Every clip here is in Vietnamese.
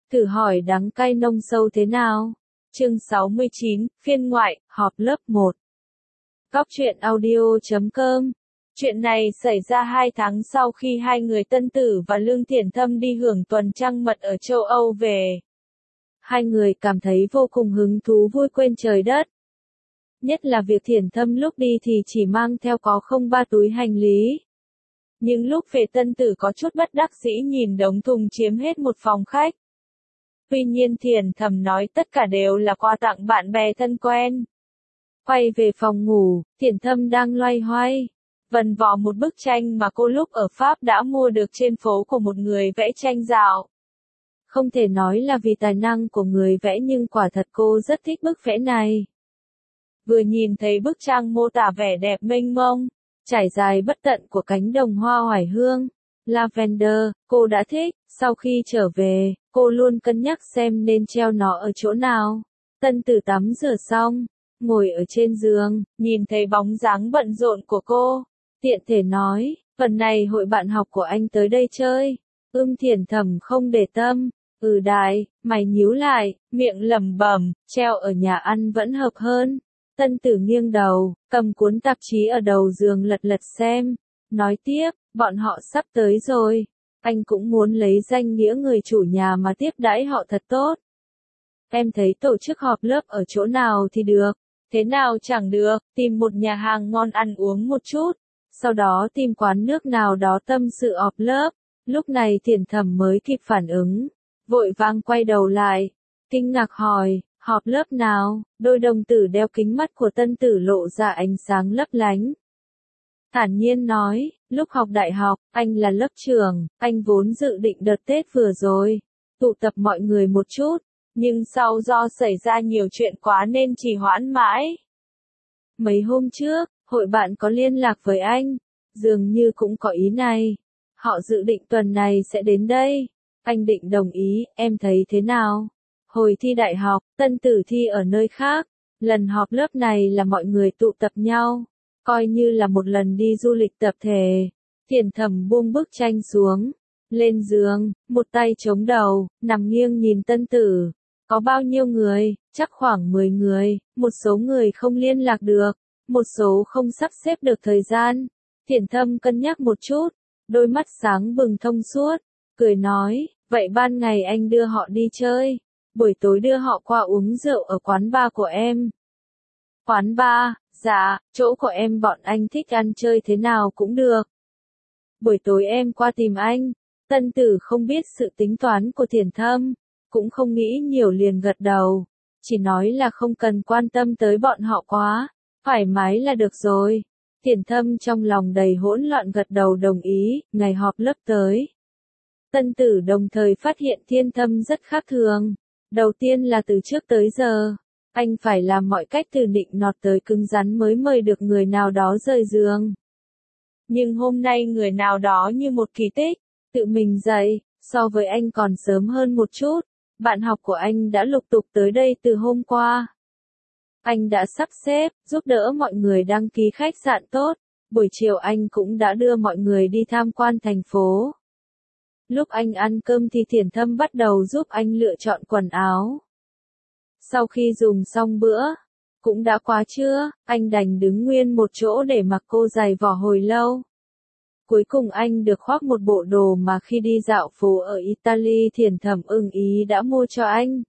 Thử hỏi đắng cay nông sâu thế nào? Chương 69, phiên ngoại, họp lớp 1. Góc truyện audio.com. Chuyện này xảy ra 2 tháng sau khi hai người Tân Tử và Lương Thiển Thâm đi hưởng tuần trăng mật ở châu Âu về. Hai người cảm thấy vô cùng hứng thú vui quên trời đất. Nhất là việc Thiển Thâm lúc đi thì chỉ mang theo có không 3 túi hành lý. Nhưng lúc về Tân Tử có chút bất đắc dĩ nhìn đống thùng chiếm hết một phòng khách. Tuy nhiên Thiển Thâm nói tất cả đều là quà tặng bạn bè thân quen. Quay về phòng ngủ, Thiển Thâm đang loay hoay vần vò một bức tranh mà cô lúc ở Pháp đã mua được trên phố của một người vẽ tranh dạo. Không thể nói là vì tài năng của người vẽ nhưng quả thật cô rất thích bức vẽ này. Vừa nhìn thấy bức tranh mô tả vẻ đẹp mênh mông, trải dài bất tận của cánh đồng hoa oải hương, lavender, cô đã thích. Sau khi trở về, cô luôn cân nhắc xem nên treo nó ở chỗ nào. Tân Tử tắm rửa xong, ngồi ở trên giường, nhìn thấy bóng dáng bận rộn của cô, tiện thể nói, "Phần này hội bạn học của anh tới đây chơi." Thiển Thâm không để tâm, đại, mày nhíu lại, miệng lẩm bẩm, treo ở nhà ăn vẫn hợp hơn. Tân Tử nghiêng đầu, cầm cuốn tạp chí ở đầu giường lật lật xem, nói tiếp, bọn họ sắp tới rồi. Anh cũng muốn lấy danh nghĩa người chủ nhà mà tiếp đãi họ thật tốt. Em thấy tổ chức họp lớp ở chỗ nào thì được, thế nào chẳng được, tìm một nhà hàng ngon ăn uống một chút, sau đó tìm quán nước nào đó tâm sự họp lớp. Lúc này Thiển Thâm mới kịp phản ứng, vội vàng quay đầu lại, kinh ngạc hỏi, họp lớp nào? Đôi đồng tử đeo kính mắt của Tân Tử lộ ra ánh sáng lấp lánh. Thản nhiên nói, lúc học đại học, anh là lớp trưởng, anh vốn dự định đợt Tết vừa rồi, tụ tập mọi người một chút, nhưng sau do xảy ra nhiều chuyện quá nên trì hoãn mãi. Mấy hôm trước, hội bạn có liên lạc với anh, dường như cũng có ý này. Họ dự định tuần này sẽ đến đây. Anh định đồng ý, em thấy thế nào? Hồi thi đại học, Tân Tử thi ở nơi khác. Lần họp lớp này là mọi người tụ tập nhau. Coi như là một lần đi du lịch tập thể. Thiển Thâm buông bức tranh xuống. Lên giường, một tay chống đầu, nằm nghiêng nhìn Tân Tử. Có bao nhiêu người? Chắc khoảng 10 người. Một số người không liên lạc được. Một số không sắp xếp được thời gian. Thiển Thâm cân nhắc một chút. Đôi mắt sáng bừng thông suốt. Cười nói, vậy ban ngày anh đưa họ đi chơi. Buổi tối đưa họ qua uống rượu ở quán bar của em. Quán bar, dạ, chỗ của em bọn anh thích ăn chơi thế nào cũng được. Buổi tối em qua tìm anh. Tân Tử không biết sự tính toán của Thiển Thâm, cũng không nghĩ nhiều liền gật đầu. Chỉ nói là không cần quan tâm tới bọn họ quá, thoải mái là được rồi. Thiển Thâm trong lòng đầy hỗn loạn gật đầu đồng ý, ngày họp lớp tới. Tân Tử đồng thời phát hiện Thiển Thâm rất khác thường. Đầu tiên là từ trước tới giờ, anh phải làm mọi cách từ nịnh nọt tới cứng rắn mới mời được người nào đó rời giường. Nhưng hôm nay người nào đó như một kỳ tích, tự mình dậy, so với anh còn sớm hơn một chút. Bạn học của anh đã lục tục tới đây từ hôm qua. Anh đã sắp xếp, giúp đỡ mọi người đăng ký khách sạn tốt. Buổi chiều anh cũng đã đưa mọi người đi tham quan thành phố. Lúc anh ăn cơm thì Thiển Thâm bắt đầu giúp anh lựa chọn quần áo. Sau khi dùng xong bữa, cũng đã quá trưa, anh đành đứng nguyên một chỗ để mặc cô giày vò hồi lâu. Cuối cùng anh được khoác một bộ đồ mà khi đi dạo phố ở Italy Thiển Thâm ưng ý đã mua cho anh.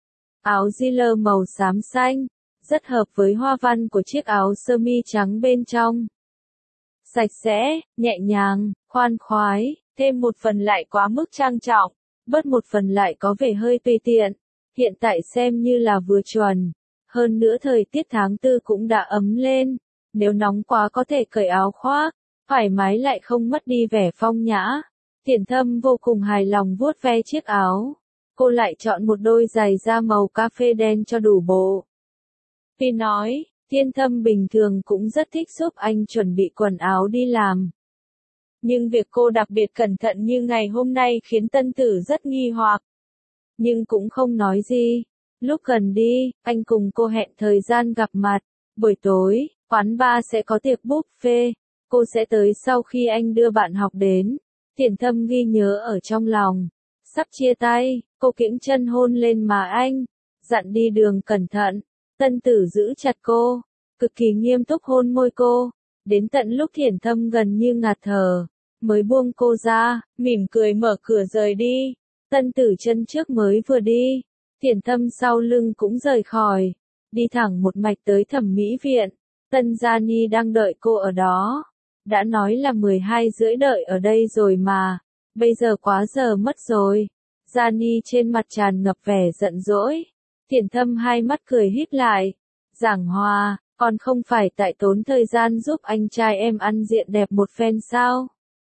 Áo Giller màu xám xanh, rất hợp với hoa văn của chiếc áo sơ mi trắng bên trong. Sạch sẽ, nhẹ nhàng, khoan khoái, thêm một phần lại quá mức trang trọng, bớt một phần lại có vẻ hơi tùy tiện. Hiện tại xem như là vừa chuẩn. Hơn nữa thời tiết tháng 4 cũng đã ấm lên. Nếu nóng quá có thể cởi áo khoác, thoải mái lại không mất đi vẻ phong nhã. Thiển Thâm vô cùng hài lòng vuốt ve chiếc áo. Cô lại chọn một đôi giày da màu cà phê đen cho đủ bộ. Vì nói, Thiển Thâm bình thường cũng rất thích giúp anh chuẩn bị quần áo đi làm. Nhưng việc cô đặc biệt cẩn thận như ngày hôm nay khiến Tân Tử rất nghi hoặc. Nhưng cũng không nói gì. Lúc gần đi, anh cùng cô hẹn thời gian gặp mặt. Buổi tối, quán bar sẽ có tiệc buffet. Cô sẽ tới sau khi anh đưa bạn học đến. Thiển Thâm ghi nhớ ở trong lòng. Sắp chia tay, cô kiễng chân hôn lên má anh, dặn đi đường cẩn thận. Tân Tử giữ chặt cô, cực kỳ nghiêm túc hôn môi cô, đến tận lúc Thiển Thâm gần như ngạt thở, mới buông cô ra, mỉm cười mở cửa rời đi. Tân Tử chân trước mới vừa đi, Thiển Thâm sau lưng cũng rời khỏi, đi thẳng một mạch tới thẩm mỹ viện. Tân Gia Ni đang đợi cô ở đó. Đã nói là 12:30 đợi ở đây rồi mà, bây giờ quá giờ mất rồi. Gia Ni trên mặt tràn ngập vẻ giận dỗi. Thiển Thâm hai mắt cười híp lại. Giảng Hòa, còn không phải tại tốn thời gian giúp anh trai em ăn diện đẹp một phen sao?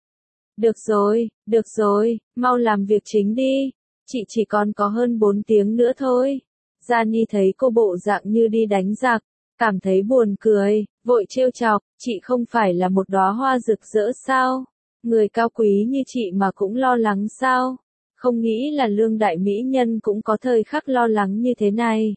Được rồi, mau làm việc chính đi. Chị chỉ còn có hơn 4 tiếng nữa thôi. Gia Ni thấy cô bộ dạng như đi đánh giặc, cảm thấy buồn cười, vội trêu chọc, chị không phải là một đóa hoa rực rỡ sao? Người cao quý như chị mà cũng lo lắng sao? Không nghĩ là Lương đại mỹ nhân cũng có thời khắc lo lắng như thế này.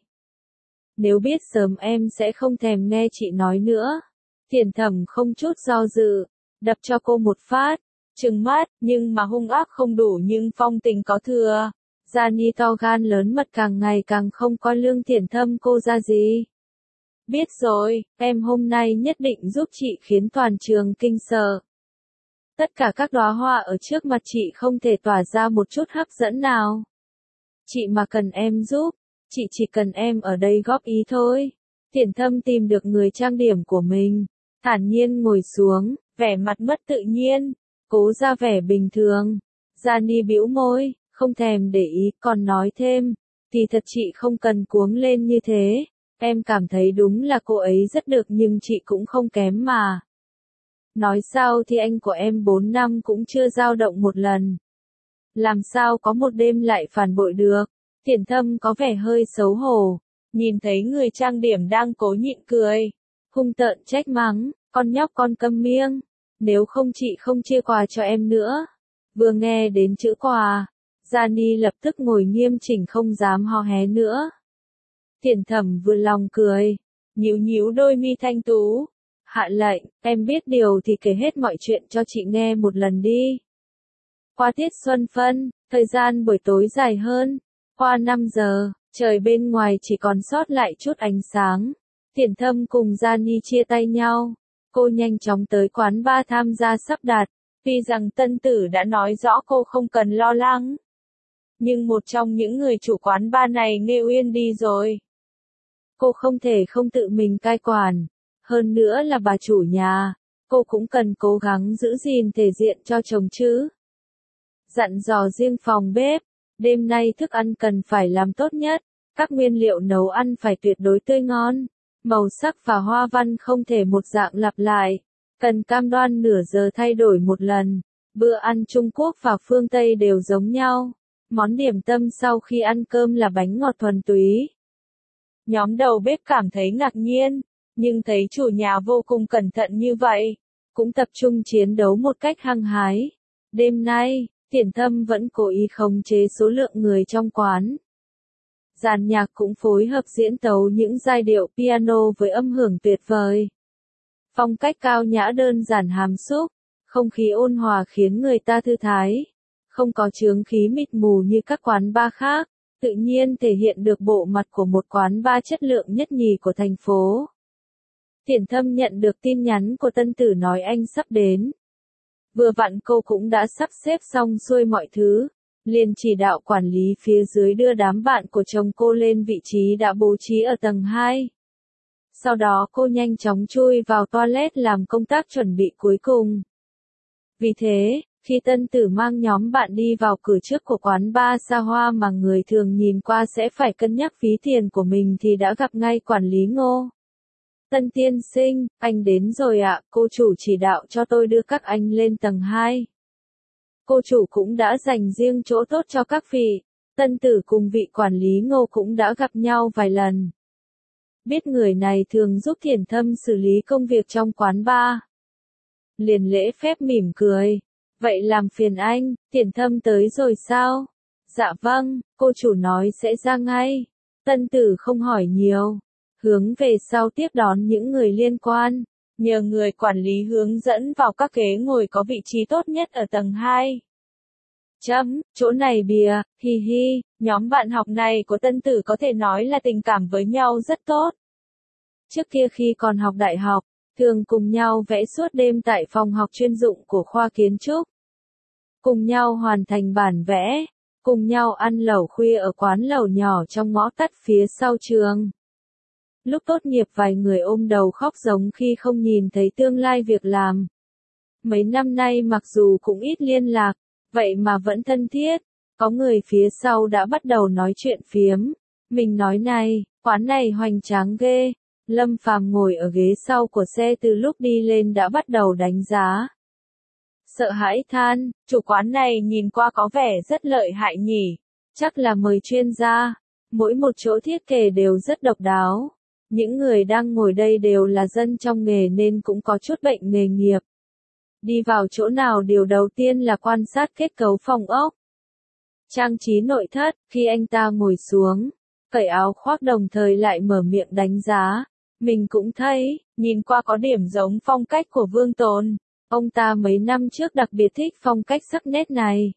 Nếu biết sớm em sẽ không thèm nghe chị nói nữa. Thiển Thẩm không chút do dự, đập cho cô một phát, trừng mắt, nhưng mà hung ác không đủ nhưng phong tình có thừa. Gia Ni to gan lớn mật càng ngày càng không coi Lương Thiển Thâm cô ra gì. Biết rồi, em hôm nay nhất định giúp chị khiến toàn trường kinh sợ. Tất cả các đóa hoa ở trước mặt chị không thể tỏa ra một chút hấp dẫn nào. Chị mà cần em giúp, chị chỉ cần em ở đây góp ý thôi. Thiển Thâm tìm được người trang điểm của mình, thản nhiên ngồi xuống, vẻ mặt mất tự nhiên, cố ra vẻ bình thường. Gia Ni bĩu môi, không thèm để ý, còn nói thêm, thì thật chị không cần cuống lên như thế. Em cảm thấy đúng là cô ấy rất được nhưng chị cũng không kém mà. Nói sao thì anh của em 4 năm cũng chưa dao động một lần. Làm sao có một đêm lại phản bội được. Thiển Thâm có vẻ hơi xấu hổ, nhìn thấy người trang điểm đang cố nhịn cười, hung tợn trách mắng, con nhóc con câm miệng, nếu không chị không chia quà cho em nữa. Vừa nghe đến chữ quà, Gia Ni lập tức ngồi nghiêm chỉnh không dám hò hé nữa. Thiển Thẩm vừa lòng cười, nhíu nhíu đôi mi thanh tú, hạ lệnh, em biết điều thì kể hết mọi chuyện cho chị nghe một lần đi. Qua tiết xuân phân, thời gian buổi tối dài hơn, qua 5 giờ, trời bên ngoài chỉ còn sót lại chút ánh sáng. Thiển Thâm cùng Gia Ni chia tay nhau, cô nhanh chóng tới quán bar tham gia sắp đặt, tuy rằng Tân Tử đã nói rõ cô không cần lo lắng. Nhưng một trong những người chủ quán bar này Nghê Uyên đi rồi. Cô không thể không tự mình cai quản, hơn nữa là bà chủ nhà, cô cũng cần cố gắng giữ gìn thể diện cho chồng chứ. Dặn dò riêng phòng bếp, đêm nay thức ăn cần phải làm tốt nhất, các nguyên liệu nấu ăn phải tuyệt đối tươi ngon, màu sắc và hoa văn không thể một dạng lặp lại, cần cam đoan nửa giờ thay đổi một lần. Bữa ăn Trung Quốc và phương Tây đều giống nhau, món điểm tâm sau khi ăn cơm là bánh ngọt thuần túy. Nhóm đầu bếp cảm thấy ngạc nhiên, nhưng thấy chủ nhà vô cùng cẩn thận như vậy, cũng tập trung chiến đấu một cách hăng hái. Đêm nay, Thiển Thâm vẫn cố ý khống chế số lượng người trong quán. Dàn nhạc cũng phối hợp diễn tấu những giai điệu piano với âm hưởng tuyệt vời. Phong cách cao nhã đơn giản hàm xúc, không khí ôn hòa khiến người ta thư thái, không có chướng khí mịt mù như các quán bar khác, tự nhiên thể hiện được bộ mặt của một quán bar chất lượng nhất nhì của thành phố. Thiển Thâm nhận được tin nhắn của Tân Tử nói anh sắp đến. Vừa vặn cô cũng đã sắp xếp xong xuôi mọi thứ, liền chỉ đạo quản lý phía dưới đưa đám bạn của chồng cô lên vị trí đã bố trí ở tầng 2. Sau đó cô nhanh chóng chui vào toilet làm công tác chuẩn bị cuối cùng. Vì thế, khi Tân Tử mang nhóm bạn đi vào cửa trước của quán bar xa hoa mà người thường nhìn qua sẽ phải cân nhắc phí tiền của mình thì đã gặp ngay quản lý Ngô. Tân tiên sinh, anh đến rồi ạ, cô chủ chỉ đạo cho tôi đưa các anh lên tầng 2. Cô chủ cũng đã dành riêng chỗ tốt cho các vị. Tân Tử cùng vị quản lý Ngô cũng đã gặp nhau vài lần. Biết người này thường giúp Thiển Thâm xử lý công việc trong quán bar. Liền lễ phép mỉm cười. Vậy làm phiền anh, Thiển Thâm tới rồi sao? Dạ vâng, cô chủ nói sẽ ra ngay. Tân Tử không hỏi nhiều. Hướng về sau tiếp đón những người liên quan, nhờ người quản lý hướng dẫn vào các ghế ngồi có vị trí tốt nhất ở tầng 2. Chỗ này bìa, hi hi, nhóm bạn học này của Tân Tử có thể nói là tình cảm với nhau rất tốt. Trước kia khi còn học đại học, thường cùng nhau vẽ suốt đêm tại phòng học chuyên dụng của khoa kiến trúc. Cùng nhau hoàn thành bản vẽ, cùng nhau ăn lẩu khuya ở quán lẩu nhỏ trong ngõ tắt phía sau trường. Lúc tốt nghiệp vài người ôm đầu khóc giống khi không nhìn thấy tương lai việc làm. Mấy năm nay mặc dù cũng ít liên lạc, vậy mà vẫn thân thiết, có người phía sau đã bắt đầu nói chuyện phiếm. Mình nói này, quán này hoành tráng ghê. Lâm Phàm ngồi ở ghế sau của xe từ lúc đi lên đã bắt đầu đánh giá. Sợ hãi than, chủ quán này nhìn qua có vẻ rất lợi hại nhỉ, chắc là mời chuyên gia, mỗi một chỗ thiết kế đều rất độc đáo. Những người đang ngồi đây đều là dân trong nghề nên cũng có chút bệnh nghề nghiệp. Đi vào chỗ nào điều đầu tiên là quan sát kết cấu phòng ốc. Trang trí nội thất, khi anh ta ngồi xuống, cởi áo khoác đồng thời lại mở miệng đánh giá. Mình cũng thấy, nhìn qua có điểm giống phong cách của Vương Tồn. Ông ta mấy năm trước đặc biệt thích phong cách sắc nét này.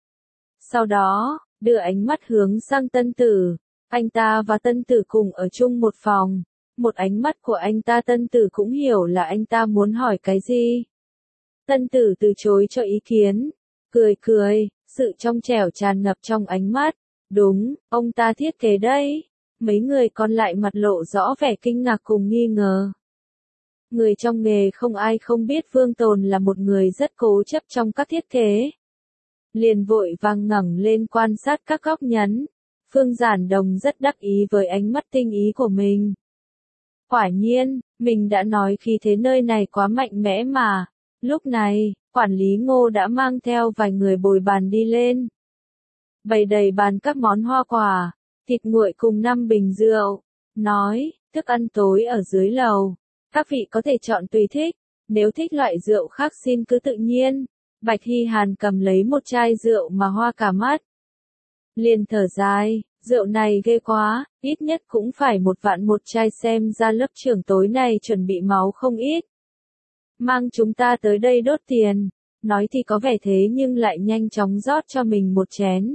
Sau đó, đưa ánh mắt hướng sang Tân Tử. Anh ta và Tân Tử cùng ở chung một phòng. Một ánh mắt của anh ta Tân Tử cũng hiểu là anh ta muốn hỏi cái gì. Tân Tử từ chối cho ý kiến. Cười, sự trong trẻo tràn ngập trong ánh mắt. Đúng, ông ta thiết kế đấy. Mấy người còn lại mặt lộ rõ vẻ kinh ngạc cùng nghi ngờ. Người trong nghề không ai không biết Vương Tồn là một người rất cố chấp trong các thiết kế. Liền vội vàng ngẩng lên quan sát các góc nhấn. Phương Giản Đồng rất đắc ý với ánh mắt tinh ý của mình. Quả nhiên, mình đã nói khí thế nơi này quá mạnh mẽ mà. Lúc này, quản lý Ngô đã mang theo vài người bồi bàn đi lên. Bày đầy bàn các món hoa quả, thịt nguội cùng 5 bình rượu. Nói, thức ăn tối ở dưới lầu. Các vị có thể chọn tùy thích, nếu thích loại rượu khác xin cứ tự nhiên. Bạch Hy Hàn cầm lấy một chai rượu mà hoa cả mắt. Liền thở dài, rượu này ghê quá, ít nhất cũng phải 1.000.000 một chai xem ra lớp trưởng tối nay chuẩn bị máu không ít. Mang chúng ta tới đây đốt tiền, nói thì có vẻ thế nhưng lại nhanh chóng rót cho mình một chén.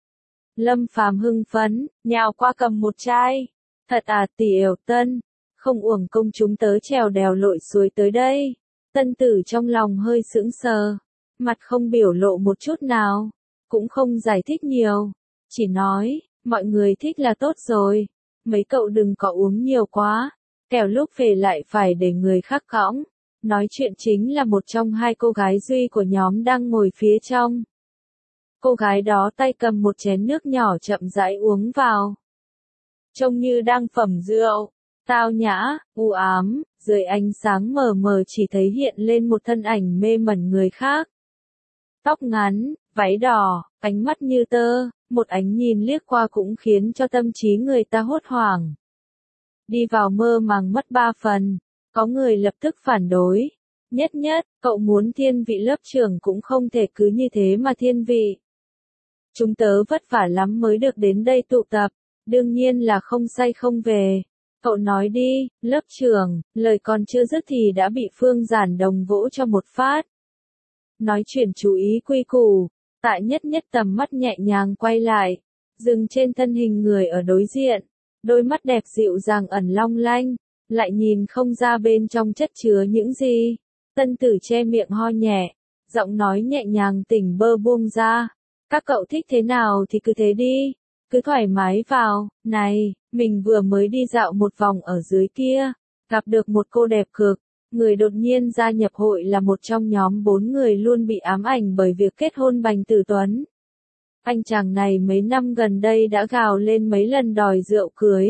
Lâm Phàm hưng phấn, nhào qua cầm một chai. Thật à tỷ Yểu Tân, không uổng công chúng tớ trèo đèo lội suối tới đây. Tân Tử trong lòng hơi sững sờ, mặt không biểu lộ một chút nào, cũng không giải thích nhiều, chỉ nói, mọi người thích là tốt rồi, mấy cậu đừng có uống nhiều quá, kẻo lúc về lại phải để người khác cõng. Nói chuyện chính là một trong hai cô gái duy của nhóm đang ngồi phía trong. Cô gái đó tay cầm một chén nước nhỏ chậm rãi uống vào. Trông như đang phẩm rượu, tao nhã, u ám, dưới ánh sáng mờ mờ chỉ thấy hiện lên một thân ảnh mê mẩn người khác. Tóc ngắn, váy đỏ, ánh mắt như tơ, một ánh nhìn liếc qua cũng khiến cho tâm trí người ta hốt hoảng. Đi vào mơ màng mất 3 phần, có người lập tức phản đối. Nhất, cậu muốn thiên vị lớp trưởng cũng không thể cứ như thế mà thiên vị. Chúng tớ vất vả lắm mới được đến đây tụ tập, đương nhiên là không say không về. Cậu nói đi, lớp trưởng, lời còn chưa dứt thì đã bị Phương Giản Đồng vỗ cho một phát. Nói chuyện chú ý quy củ, Tạ Nhất tầm mắt nhẹ nhàng quay lại, dừng trên thân hình người ở đối diện, đôi mắt đẹp dịu dàng ẩn long lanh, lại nhìn không ra bên trong chất chứa những gì. Tân Tử che miệng ho nhẹ, giọng nói nhẹ nhàng tỉnh bơ buông ra. Các cậu thích thế nào thì cứ thế đi, cứ thoải mái vào. Này, mình vừa mới đi dạo một vòng ở dưới kia, gặp được một cô đẹp cực. Người đột nhiên gia nhập hội là một trong nhóm 4 người luôn bị ám ảnh bởi việc kết hôn Bành Tử Tuấn. Anh chàng này mấy năm gần đây đã gào lên mấy lần đòi rượu cưới.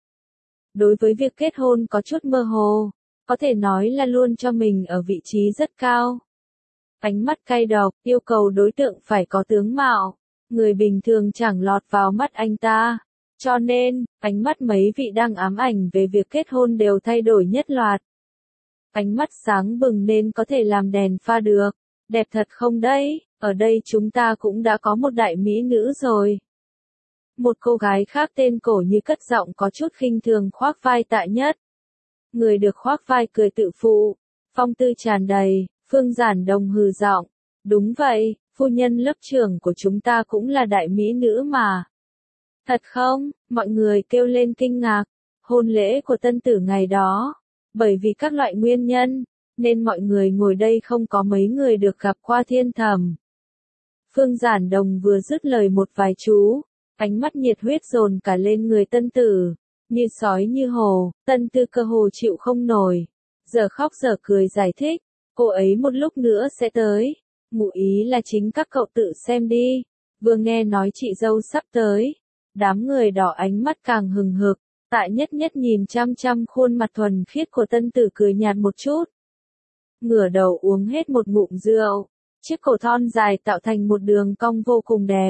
Đối với việc kết hôn có chút mơ hồ, có thể nói là luôn cho mình ở vị trí rất cao. Ánh mắt cay độc, yêu cầu đối tượng phải có tướng mạo, người bình thường chẳng lọt vào mắt anh ta. Cho nên, ánh mắt mấy vị đang ám ảnh về việc kết hôn đều thay đổi nhất loạt. Ánh mắt sáng bừng nên có thể làm đèn pha được. Đẹp thật không đấy, ở đây chúng ta cũng đã có một đại mỹ nữ rồi. Một cô gái khác tên Cổ Như cất giọng có chút khinh thường khoác vai Tạ Nhất. Người được khoác vai cười tự phụ, phong tư tràn đầy, Phương Giản Đồng hừ giọng. Đúng vậy, phu nhân lớp trưởng của chúng ta cũng là đại mỹ nữ mà. Thật không? Mọi người kêu lên kinh ngạc. Hôn lễ của tân tử ngày đó, bởi vì các loại nguyên nhân, nên mọi người ngồi đây không có mấy người được gặp qua Thiên Thẩm. Phương Giản Đồng vừa dứt lời một vài chú, ánh mắt nhiệt huyết dồn cả lên người tân tử, như sói như hổ, tân tư cơ hồ chịu không nổi. Giờ khóc giờ cười giải thích, cô ấy một lúc nữa sẽ tới, ngụ ý là chính các cậu tự xem đi. Vừa nghe nói chị dâu sắp tới, đám người đỏ ánh mắt càng hừng hực. Tại Nhất Nhất nhìn chăm chăm khuôn mặt thuần khiết của tân tử cười nhạt một chút. Ngửa đầu uống hết một ngụm rượu, chiếc cổ thon dài tạo thành một đường cong vô cùng đẹp.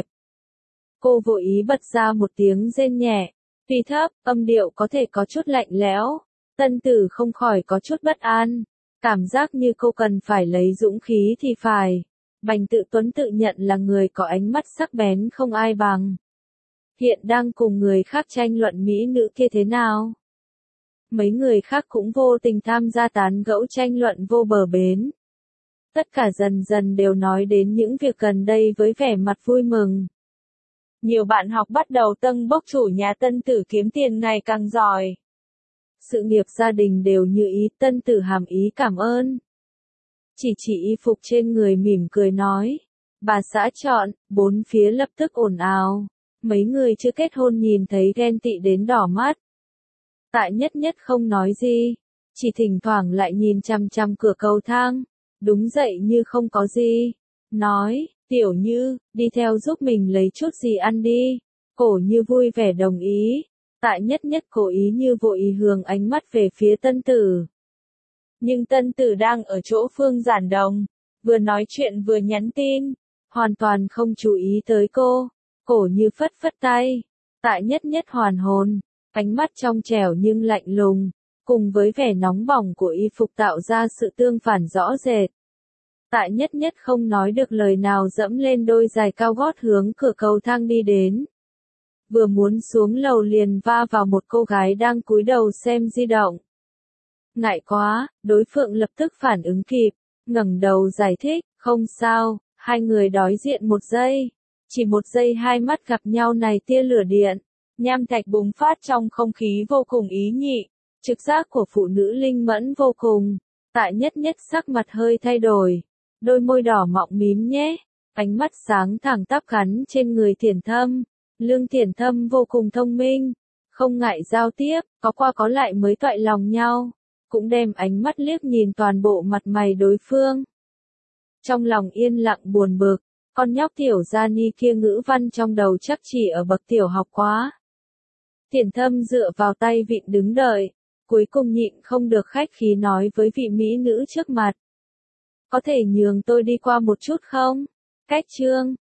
Cô vội ý bật ra một tiếng rên nhẹ, tuy thấp, âm điệu có thể có chút lạnh lẽo. Tân tử không khỏi có chút bất an, cảm giác như cô cần phải lấy dũng khí thì phải. Bành Tự Tuấn tự nhận là người có ánh mắt sắc bén không ai bằng. Hiện đang cùng người khác tranh luận mỹ nữ kia thế nào. Mấy người khác cũng vô tình tham gia tán gẫu tranh luận vô bờ bến. Tất cả dần dần đều nói đến những việc gần đây với vẻ mặt vui mừng. Nhiều bạn học bắt đầu tâng bốc chủ nhà tân tử kiếm tiền ngày càng giỏi. Sự nghiệp gia đình đều như ý, tân tử hàm ý cảm ơn. Chỉ y phục trên người mỉm cười nói. Bà xã chọn, bốn phía lập tức ồn ào. Mấy người chưa kết hôn nhìn thấy ghen tị đến đỏ mắt. Tại Nhất Nhất không nói gì, chỉ thỉnh thoảng lại nhìn chằm chằm cửa cầu thang, đúng dậy như không có gì. Nói, Tiểu Như, đi theo giúp mình lấy chút gì ăn đi. Cổ Như vui vẻ đồng ý. Tại Nhất Nhất cố ý như vội hướng ánh mắt về phía tân tử. Nhưng tân tử đang ở chỗ Phương Giản Đồng, vừa nói chuyện vừa nhắn tin, hoàn toàn không chú ý tới cô. Cổ Như phất phất tay. Tại Nhất Nhất hoàn hồn, ánh mắt trong trẻo nhưng lạnh lùng, cùng với vẻ nóng bỏng của y phục tạo ra sự tương phản rõ rệt. Tại Nhất Nhất không nói được lời nào dẫm lên đôi giày cao gót hướng cửa cầu thang đi đến. Vừa muốn xuống lầu liền va vào một cô gái đang cúi đầu xem di động. Ngại quá, đối phương lập tức phản ứng kịp, ngẩng đầu giải thích, không sao, hai người đối diện một giây. Chỉ một giây hai mắt gặp nhau này tia lửa điện, nham thạch bùng phát trong không khí vô cùng ý nhị, trực giác của phụ nữ linh mẫn vô cùng. Tại Nhất Nhất sắc mặt hơi thay đổi, đôi môi đỏ mọng mím nhé, ánh mắt sáng thẳng tắp gắn trên người Thiển Thâm. Lương Thiển Thâm vô cùng thông minh, không ngại giao tiếp, có qua có lại mới toại lòng nhau, cũng đem ánh mắt liếc nhìn toàn bộ mặt mày đối phương. Trong lòng yên lặng buồn bực. Con nhóc tiểu gia ni kia ngữ văn trong đầu chắc chỉ ở bậc tiểu học quá. Thiển Thâm dựa vào tay vịn đứng đợi, cuối cùng nhịn không được khách khí nói với vị mỹ nữ trước mặt. Có thể nhường tôi đi qua một chút không? Cách chương